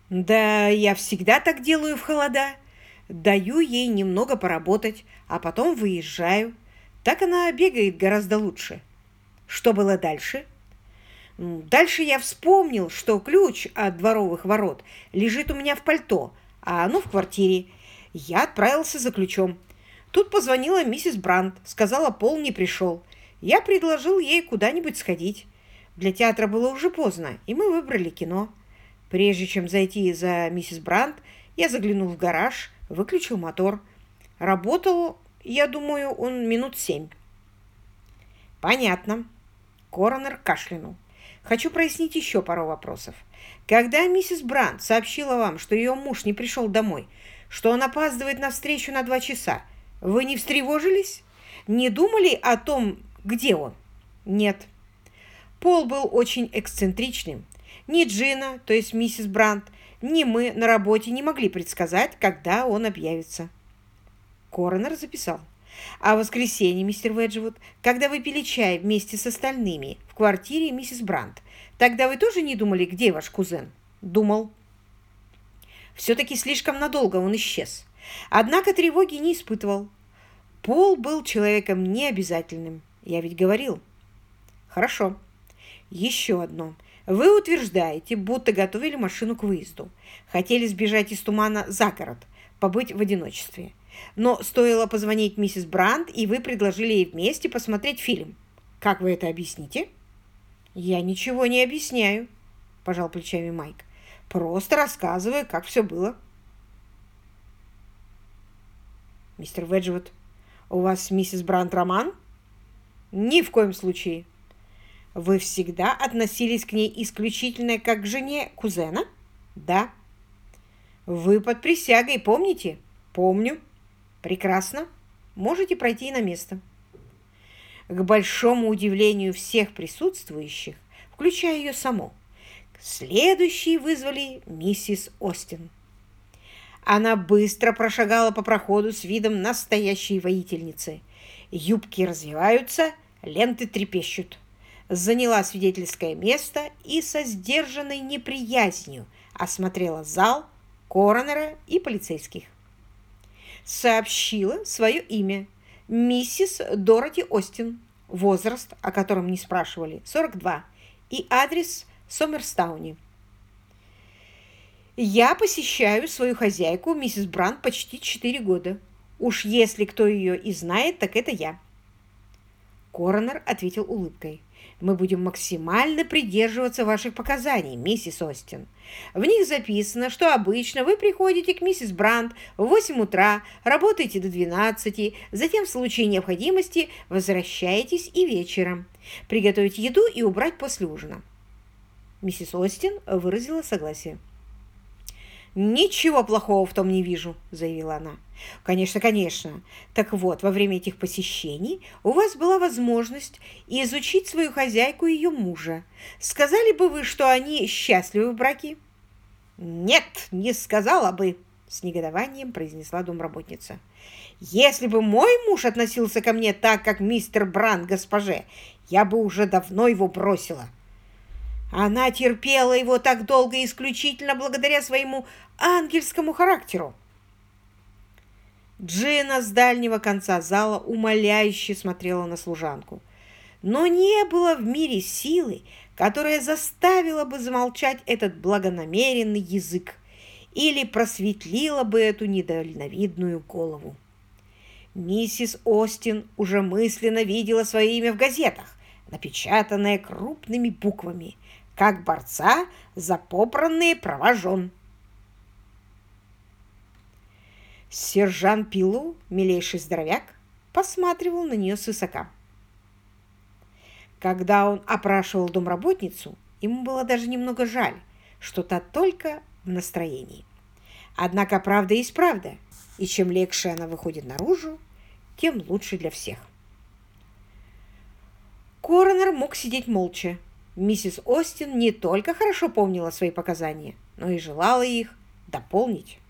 Да, я всегда так делаю в холода. Даю ей немного поработать, а потом выезжаю. Так она бегает гораздо лучше. Что было дальше? Дальше я вспомнил, что ключ от дворовых ворот лежит у меня в пальто, а оно в квартире. Я отправился за ключом. Тут позвонила миссис Брандт, сказала, Пол не пришел. Я предложил ей куда-нибудь сходить. Для театра было уже поздно, и мы выбрали кино. Прежде чем зайти за миссис Брандт, я заглянул в гараж, выключил мотор. Работал, я думаю, он минут 7. Понятно. Коронер кашлянул. Хочу прояснить еще пару вопросов. Когда миссис Брандт сообщила вам, что ее муж не пришел домой, что он опаздывает на встречу на 2 часа, вы не встревожились? Не думали о том, где он? Нет. Пол был очень эксцентричным. Ни Джина, то есть миссис Брандт, ни мы на работе не могли предсказать, когда он объявится. Коронер записал. А в воскресенье, мистер Веджвуд, когда вы пили чай вместе с остальными в квартире миссис Брандт, тогда вы тоже не думали, где ваш кузен? Думал. Все-таки слишком надолго он исчез. Однако тревоги не испытывал. Пол был человеком необязательным. Я ведь говорил. Хорошо. Еще одно. Вы утверждаете, будто готовили машину к выезду. Хотели сбежать из тумана за город, побыть в одиночестве. Но стоило позвонить миссис Брандт, и вы предложили ей вместе посмотреть фильм. Как вы это объясните? Я ничего не объясняю, пожал плечами Майк. Просто рассказываю, как все было. Мистер Веджвуд, у вас с миссис Брандт роман? Ни в коем случае. Вы всегда относились к ней исключительно как к жене кузена? Да. Вы под присягой, помните? Помню. Прекрасно. Можете пройти на место. К большому удивлению всех присутствующих, включая ее саму, следующие вызвали миссис Остин. Она быстро прошагала по проходу с видом настоящей воительницы. Юбки развиваются, ленты трепещут. Заняла свидетельское место и со сдержанной неприязнью осмотрела зал, коронера и полицейских. Сообщила свое имя. Миссис Дороти Остин. Возраст, о котором не спрашивали, 42. И адрес Сомерстауни. Я посещаю свою хозяйку, миссис Брандт, почти 4 года. Уж если кто ее и знает, так это я. Коронер ответил улыбкой. Мы будем максимально придерживаться ваших показаний, миссис Остин. В них записано, что обычно вы приходите к миссис Брандт в 8 утра, работаете до 12, затем в случае необходимости возвращаетесь и вечером. Приготовить еду и убрать после ужина. Миссис Остин выразила согласие. «Ничего плохого в том не вижу», — заявила она. «Конечно, конечно. Так вот, во время этих посещений у вас была возможность изучить свою хозяйку и ее мужа. Сказали бы вы, что они счастливы в браке?» «Нет, не сказала бы», — с негодованием произнесла домработница. «Если бы мой муж относился ко мне так, как мистер Брандт госпоже, я бы уже давно его бросила. Она терпела его так долго исключительно благодаря своему ангельскому характеру». Джина с дальнего конца зала умоляюще смотрела на служанку. Но не было в мире силы, которая заставила бы замолчать этот благонамеренный язык или просветлила бы эту недальновидную голову. Миссис Остин уже мысленно видела свое имя в газетах, напечатанное крупными буквами, как борца за попранные права жен. Сержант Пилу, милейший здоровяк, посматривал на нее свысока. Когда он опрашивал домработницу, ему было даже немного жаль, что та только в настроении. Однако правда есть правда, и чем легче она выходит наружу, тем лучше для всех. Коронер мог сидеть молча. Миссис Остин не только хорошо помнила свои показания, но и желала их дополнить.